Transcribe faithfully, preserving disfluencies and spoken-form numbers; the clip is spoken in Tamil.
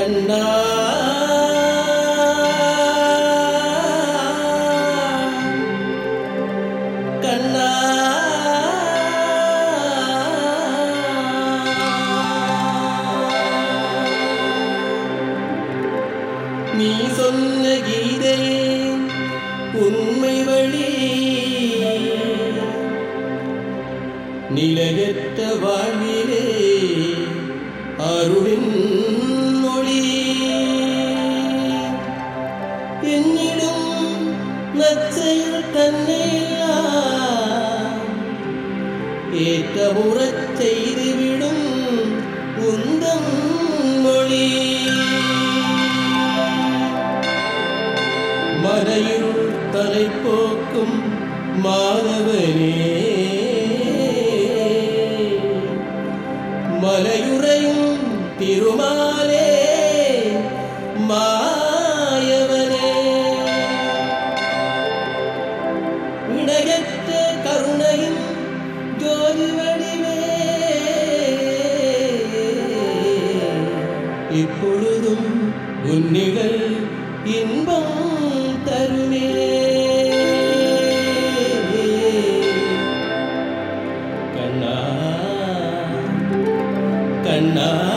கண்ணா கண்ணா நீ சொன்ன கீதையே உண்மை வழி நிலையற்ற வாழ்விலே அருளின் மொழி என்னிடம் நற்செயல் தன்னையெல்லாம் ஏற்ற முறச் செய்துவிடும் உந்தம் மொழி மறையுள் தலை போக்கும் மாதவனே மலையுறையும் திருமாலே மாயவனே இணையற்ற கருணையின் ஜோதி வடிவே இப்பொழுதும் உன்னிகள் இன்பம் தருவே கண்ணா கண்ணா